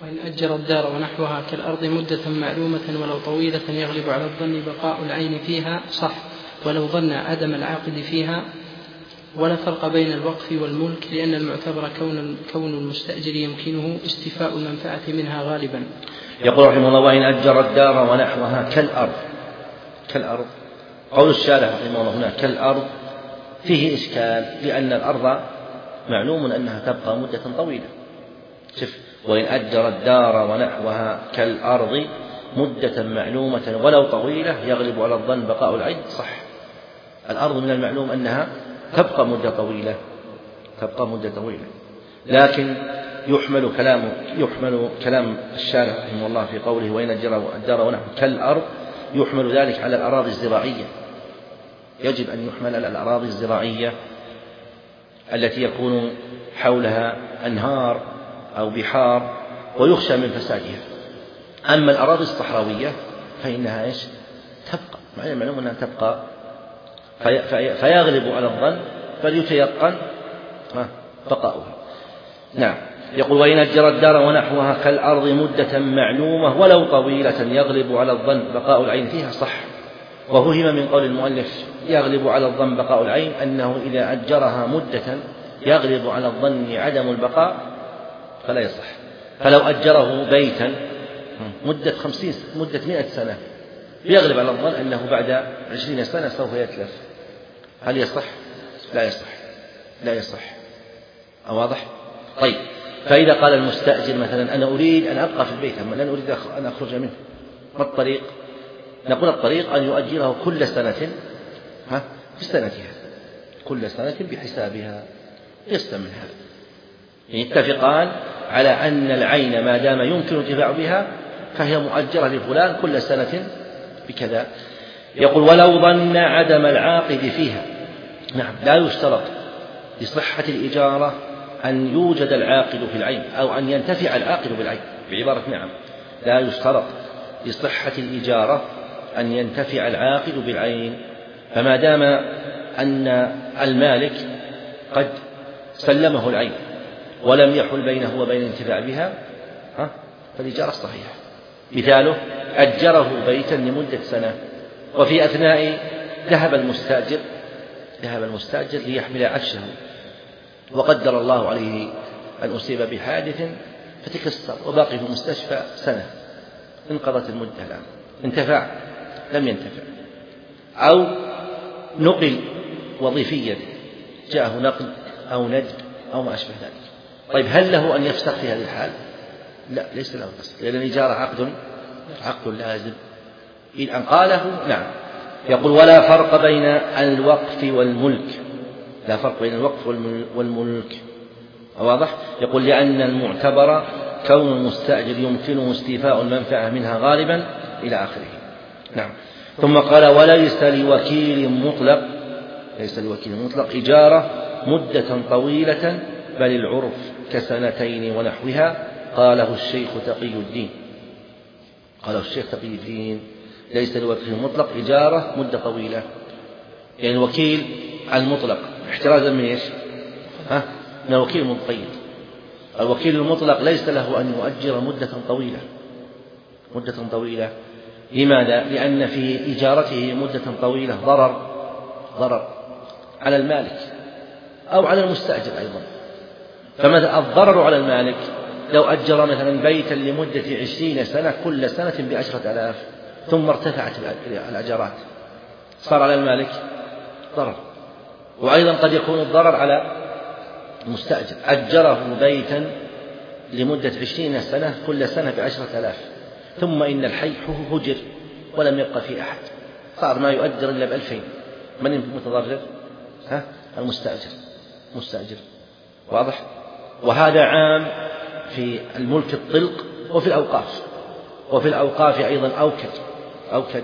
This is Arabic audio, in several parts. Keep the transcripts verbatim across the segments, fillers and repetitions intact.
وإن أجر الدار ونحوها كالأرض مدة معلومة ولو طويلة يغلب على الظن بقاء العين فيها صح، ولو ظن عدم العاقد فيها. ولا فرق بين الوقف والملك، لأن المعتبر كون, كون المستأجر يمكنه استيفاء المنفعة منها غالبا. يقول رحمه الله: وإن أجر الدار ونحوها كالأرض. كالأرض قول الشارع رحمه الله هنا كالأرض فيه إشكال، لأن الأرض معلوم أنها تبقى مدة طويلة. شف: وإن أجر الدار ونحوها كالأرض مدة معلومة ولو طويلة يغلب على الظن بقاء العين صح. الأرض من المعلوم أنها تبقى مدة طويلة تبقى مدة طويلة لكن يحمل كلام يحمل كلام الشارع رحمه الله في قوله: وإن أجر الدار ونحوها كالأرض، يحمل ذلك على الأراضي الزراعية. يجب أن يحمل على الأراضي الزراعية التي يكون حولها أنهار أو بحار ويخشى من فسادها. أما الأراضي الصحراوية فإنها إيش؟ تبقى، مع المعلوم أنها تبقى، في في فيغلب على الظن فليتيقن بقاؤها. نعم. يقول: وإن أجر الدار ونحوها كالأرض مدة معلومة ولو طويلة يغلب على الظن بقاء العين فيها صح. وفهم من قول المؤلف يغلب على الظن بقاء العين أنه إذا أجرها مدة يغلب على الظن عدم البقاء فلا يصح. فلو أجره بيتا مدة خمسين مدة مئة سنة يغلب على الظن أنه بعد عشرين سنة سوف يتلف، هل يصح؟ لا يصح لا يصح واضح؟ طيب، فإذا قال المستأجر مثلا: أنا أريد أن أبقى في البيت أما لن أريد أن أخرج منه، ما الطريق؟ نقول: الطريق أن يؤجره كل سنة ها في سنتها، كل سنة بحسابها، يستمر هذا. يتفقان على أن العين ما دام يمكن الانتفاع بها فهي مؤجرة لفلان كل سنة بكذا. يقول: ولو ظن عدم العاقد فيها. نعم، لا يشترط لصحة الإجارة أن يوجد العاقد في العين أو أن ينتفع العاقد بالعين، بعبارة نعم، لا يشترط لصحة الإجارة أن ينتفع العاقد بالعين. فما دام أن المالك قد سلمه العين ولم يحل بينه وبين الانتفاع بها فالإجارة صحيحة. مثاله: أجره بيتا لمدة سنة، وفي أثناء ذهب المستأجر ذهب المستأجر ليحمل عفشه، وقدر الله عليه أن أصيب بحادث فتكسر وباقي في المستشفى سنة، انقضت المدة الآن، انتفع؟ لم ينتفع. أو نقل وظيفيا، جاءه نقل أو ندب أو ما أشبه ذلك. طيب، هل له أن يفسخ في هذه الحال؟ لا، ليس له فسخ، لأن الإجارة عقد عقد لازم. إن أنقاله نعم. يقول: ولا فرق بين الوقف والملك. لا فرق بين الوقف والملك، واضح؟ يقول: لأن المعتبر كون المستأجر يمكنه استيفاء المنفعة منها غالبا إلى آخره. نعم. ثم قال: وليس لوكيل مطلق ليس لوكيل مطلق إجارة مدة طويلة بل العرف كسنتين ونحوها. قاله الشيخ تقي الدين قاله الشيخ تقي الدين ليس لوكيل مطلق إجارة مدة طويلة، يعني الوكيل المطلق احترازا من ايش؟ ها؟ من الوكيل المقيد. الوكيل المطلق ليس له أن يؤجر مدة طويلة مدة طويلة لماذا؟ لأن في إجارته مدة طويلة ضرر ضرر على المالك أو على المستأجر أيضا. فماذا الضرر على المالك؟ لو أجر مثلا بيتا لمدة عشرين سنة كل سنة بعشرة آلاف ثم ارتفعت الأجارات، صار على المالك ضرر. وأيضا قد يكون الضرر على المستأجر، أجره بيتا لمدة عشرين سنة كل سنة بعشرة آلاف ثم إن الحي هجر ولم يبقى فيه أحد، صار ما يؤجر إلا بألفين. من المتضرر؟ ها؟ المستأجر مستأجر واضح؟ وهذا عام في الملك الطلق وفي الأوقاف وفي الأوقاف أيضا أوكد أوكد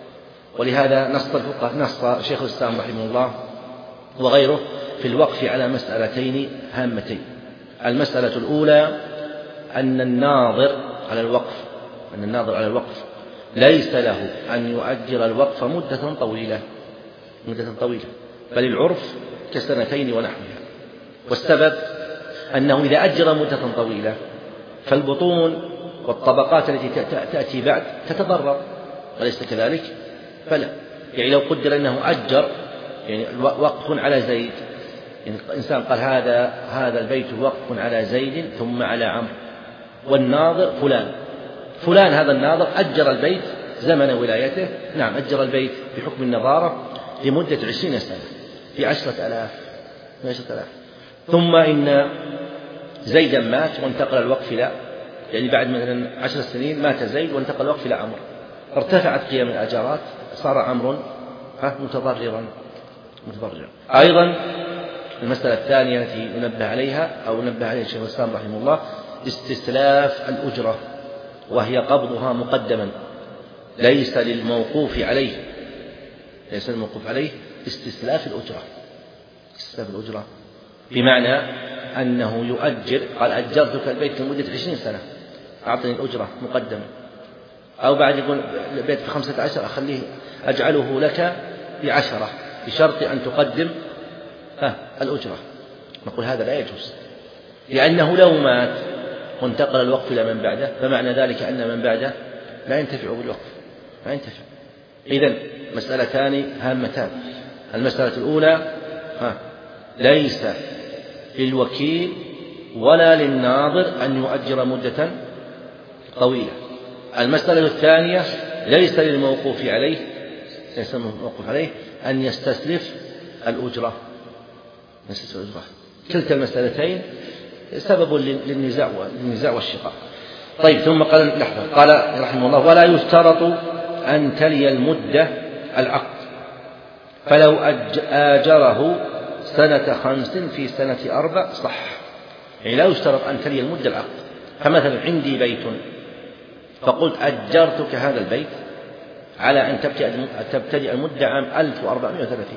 ولهذا نص الفقهاء نص شيخ الإسلام رحمه الله وغيره في الوقف على مسألتين هامتين. المسألة الأولى أن الناظر على الوقف أن الناظر على الوقف ليس له أن يؤجر الوقف مدة طويلة مدة طويلة بل العرف كسنتين ونحوها. والسبب أنه إذا أجر مدة طويلة فالبطون والطبقات التي تأتي بعد تتضرر، أليس كذلك؟ فلا. يعني لو قدر أنه أجر يعني وقف على زيد، يعني الإنسان قال هذا هذا البيت وقف على زيد ثم على عمرو، والناظر فلان فلان هذا الناظر أجر البيت زمن ولايته، نعم أجر البيت بحكم النظارة لمدة عشرين سنة بعشرة آلاف عشرة آلاف. ثم إن زيدا مات وانتقل الوقف إلى يعني بعد مثلا عشر سنين مات زيد وانتقل الوقف إلى عمرو، ارتفعت قيم الأجارات، صار عمرو متضررا متضررا. أيضا المسألة الثانية التي ننبه عليها أو نبه عليها الشيخ الإسلام رحمه الله استسلاف الأجرة، وهي قبضها مقدما، ليس للموقوف عليه ليس للموقوف عليه استسلاف الأجرة استسلاف الأجرة بمعنى أنه يؤجر، قال أجرتك البيت لمدة عشرين سنة أعطني الأجرة مقدما، أو بعد يقول البيت بخمسة عشر أخليه أجعله لك بعشرة بشرط أن تقدم الأجرة. نقول هذا لا يجوز، لأنه لو مات وانتقل الوقف إلى من بعده فمعنى ذلك أن من بعده لا ينتفع بالوقف لا ينتفع. إذن مسألتان هامتان. المسألة الأولى ها ليس للوكيل ولا للناظر أن يؤجر مدة طويلة. المسألة الثانية ليس للموقوف عليه ليس للموقوف عليه أن يستسلف الأجرة يستسلف الأجرة. كلتا المسألتين سبب للنزاع للنزاع والشقاق. طيب ثم قال لحظة قال رحمه الله ولا يشترط أن تلي المدة العقد، فلو آجره سنة خمس في سنة أربع صح. يعني لا يشترط أن تلي المدة العقد. فمثلا عندي بيت فقلت أجرتك هذا البيت على أن تبتدئ المدة عام ألف وأربعمائة وثلاثين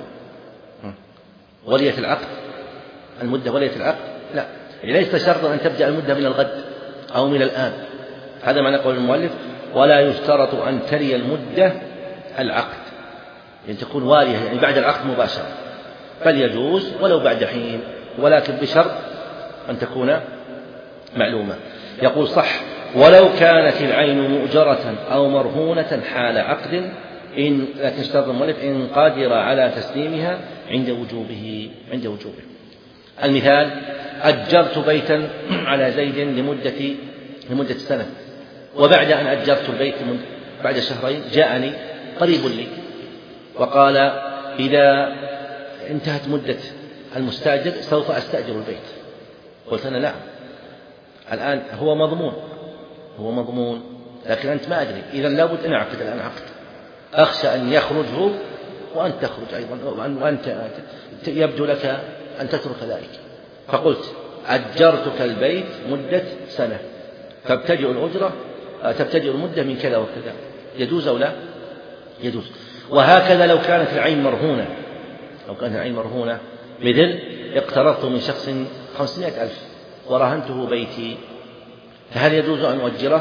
ولية العقد المدة ولية العقد لا، يعني ليس شرطا أن تبدأ المدة من الغد أو من الآن. هذا معنى قول المؤلف ولا يشترط أن تلي المدة العقد، يعني تكون والية يعني بعد العقد مباشرة، بل يجوز ولو بعد حين، ولكن بشرط أن تكون معلومة. يقول صح ولو كانت العين مؤجرة أو مرهونة حال عقد، إن لكن اشترط المؤلف إن قادر على تسليمها عند وجوبه عند وجوبه. المثال أجرت بيتا على زيد لمدة لمدة سنة، وبعد أن أجرت البيت بعد شهرين جاءني قريب لي وقال إذا انتهت مدة المستأجر سوف أستأجر البيت. قلت أنا نعم الآن هو مضمون هو مضمون لكن أنت ما أدري، إذا لابد أن أعقد الآن عقد، أخشى أن يخرج هو وأنت تخرج أيضا وأنت يبدو لك أن تترك ذلك. فقلت أجرتك البيت مدة سنة تبتدئ الأجرة تبتدئ المدة من كذا وكذا، يجوز أو لا؟ يجوز. وهكذا لو كانت العين مرهونة لو كانت العين مرهونة مثل اقترضت من شخص خمسمائة ألف ورهنته بيتي، فهل يجوز أن أؤجره؟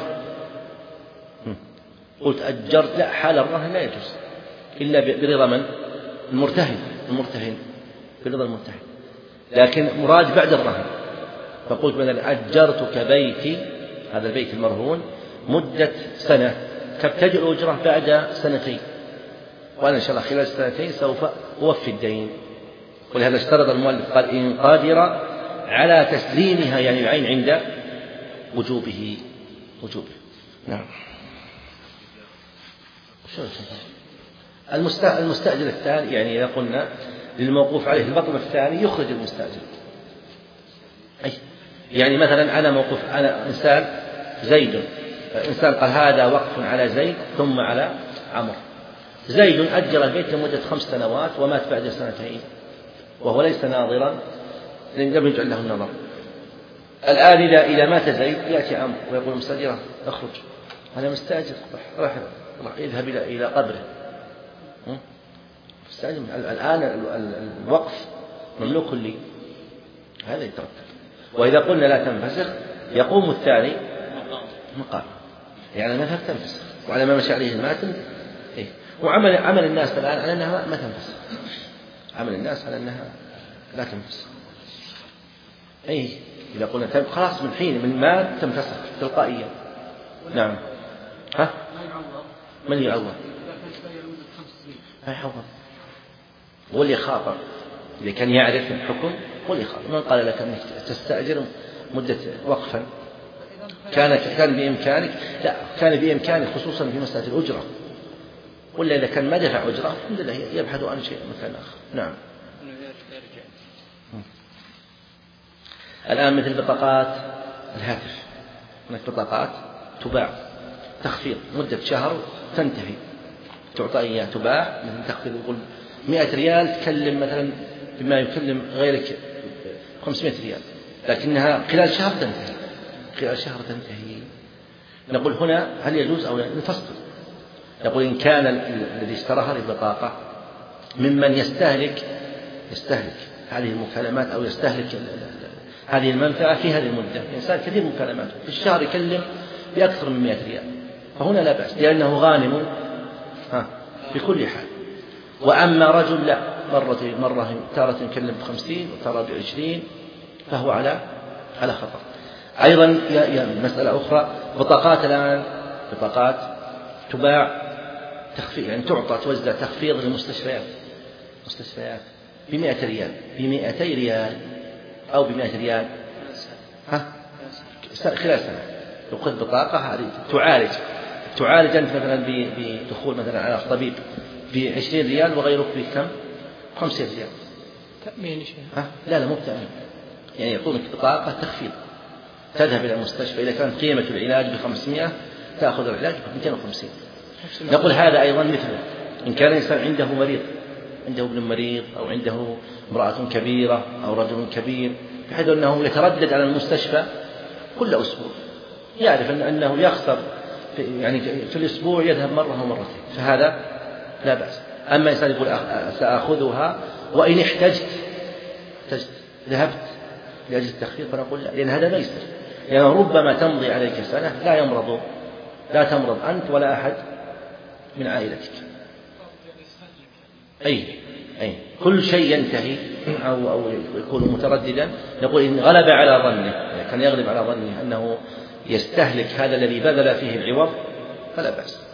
قلت أجرت لا، حال الرهن لا يجوز إلا برضا من؟ المرتهن المرتهن برضا المرتهن، لكن مراد بعد الرهن. فقلت مثلا أجرتك بيتي هذا البيت المرهون مدة سنة تبتدئ الأجرة بعد سنتين، وأنا إن شاء الله خلال سنتين سوف أوفي الدين. ولهذا اشترط المؤلف قال إن قادر على تسليمها يعني العين عند وجوبه وجوبه. نعم. المستأجر الثاني يعني إذا قلنا للموقوف عليه المطلب الثاني يخرج المستأجر، أي يعني مثلا أنا موقوف أنا إنسان زيد، إنسان قال هذا وقف على زيد ثم على عمرو. زيد أجر البيت لمدة خمس سنوات ومات بعد سنتين وهو ليس ناظرا لم يجعل له النظر. الآن إذا إذا مات زيد يأتي عمرو ويقول المستأجر اخرج أنا مستأجر راح راح يذهب إلى إلى قبره. الآن الوقف مملوك لي، هذا يترتب. وإذا قلنا لا تنفسخ يقوم الثاني مقام، يعني المذهب تنفسخ وعلى ما مشى عليه الماتن. إيه؟ وعمل عمل الناس الآن على أنها ما تنفسخ، عمل الناس على أنها لا تنفسخ. أي إذا قلنا خلاص من حين من مات تنفسخ تلقائيا. نعم. ها؟ من يعوض؟ ما يعوض. هو اللي خاطر إذا كان يعرف الحكم هو اللي خاطر. من قال لك أنك تستأجر مدة وقفا كان كان بإمكانك؟ لا، كان بإمكانك خصوصا في مسألة الأجرة، ولا إذا كان ما دفع أجرة الحمد لله يبحث عن شيء مكان آخر. نعم. الآن مثل بطاقات الهاتف، هناك بطاقات تباع تخفيض مدة شهر تنتهي، تعطى إياه تباع مثل تخفيض، يقول مئة ريال تكلم مثلا بما يكلم غيرك خمسمائة ريال، لكنها خلال شهر تنتهي، خلال شهر تنتهي. نقول هنا هل يجوز أو لا؟ نفصل. نقول إن كان الذي اشترى هذه البطاقة ممن يستهلك يستهلك هذه المكالمات أو يستهلك هذه المنفعة في هذه المدة، إنسان كثير مكالمات في الشهر يكلم بأكثر من مئة ريال، فهنا لا بأس لأنه غانم بكل حال. وأما رجل لا، مرة مرة تارة يكلم بخمسين وتارة بعشرين، فهو على على خطر. أيضا يا مسألة أخرى، بطاقات الآن بطاقات تباع تخفيض، يعني تعطى توزع تخفيض للمستشفيات، مستشفيات بمئة ريال بمئتي ريال أو بمئة ريال ها خلال سنة. لو قلت بطاقة هذه تعالج تعالج أنت مثلا بدخول مثلا على طبيب بعشرين ريال وغيرك بكم؟ خمسين ريال. تأمين شيء؟ ها لا لا مو تأمين، يعني يعطونك بطاقة تخفيض، تذهب إلى المستشفى إذا كانت قيمة العلاج بخمسمائة تأخذ العلاج بمئتين وخمسين. نقول هذا أيضا مثله إن كان الإنسان عنده مريض، عنده ابن مريض أو عنده امرأة كبيرة أو رجل كبير، بحيث أنه يتردد على المستشفى كل أسبوع، يعرف أنه يخسر في يعني في الأسبوع يذهب مرة أو مرتين، فهذا لا بأس. أما إنسان يقول سأخذها وإن احتجت احتجت ذهبت لأجل التخفيض، فنقول لا، لأن هذا ميسر، لأنه يعني ربما تمضي عليك سنة لا يمرض لا تمرض أنت ولا أحد من عائلتك. أي أي كل شيء ينتهي أو أو يكون مترددا، نقول إن غلب على ظنه، يعني كان يغلب على ظنه أنه يستهلك هذا الذي بذل فيه العوض فلا بأس.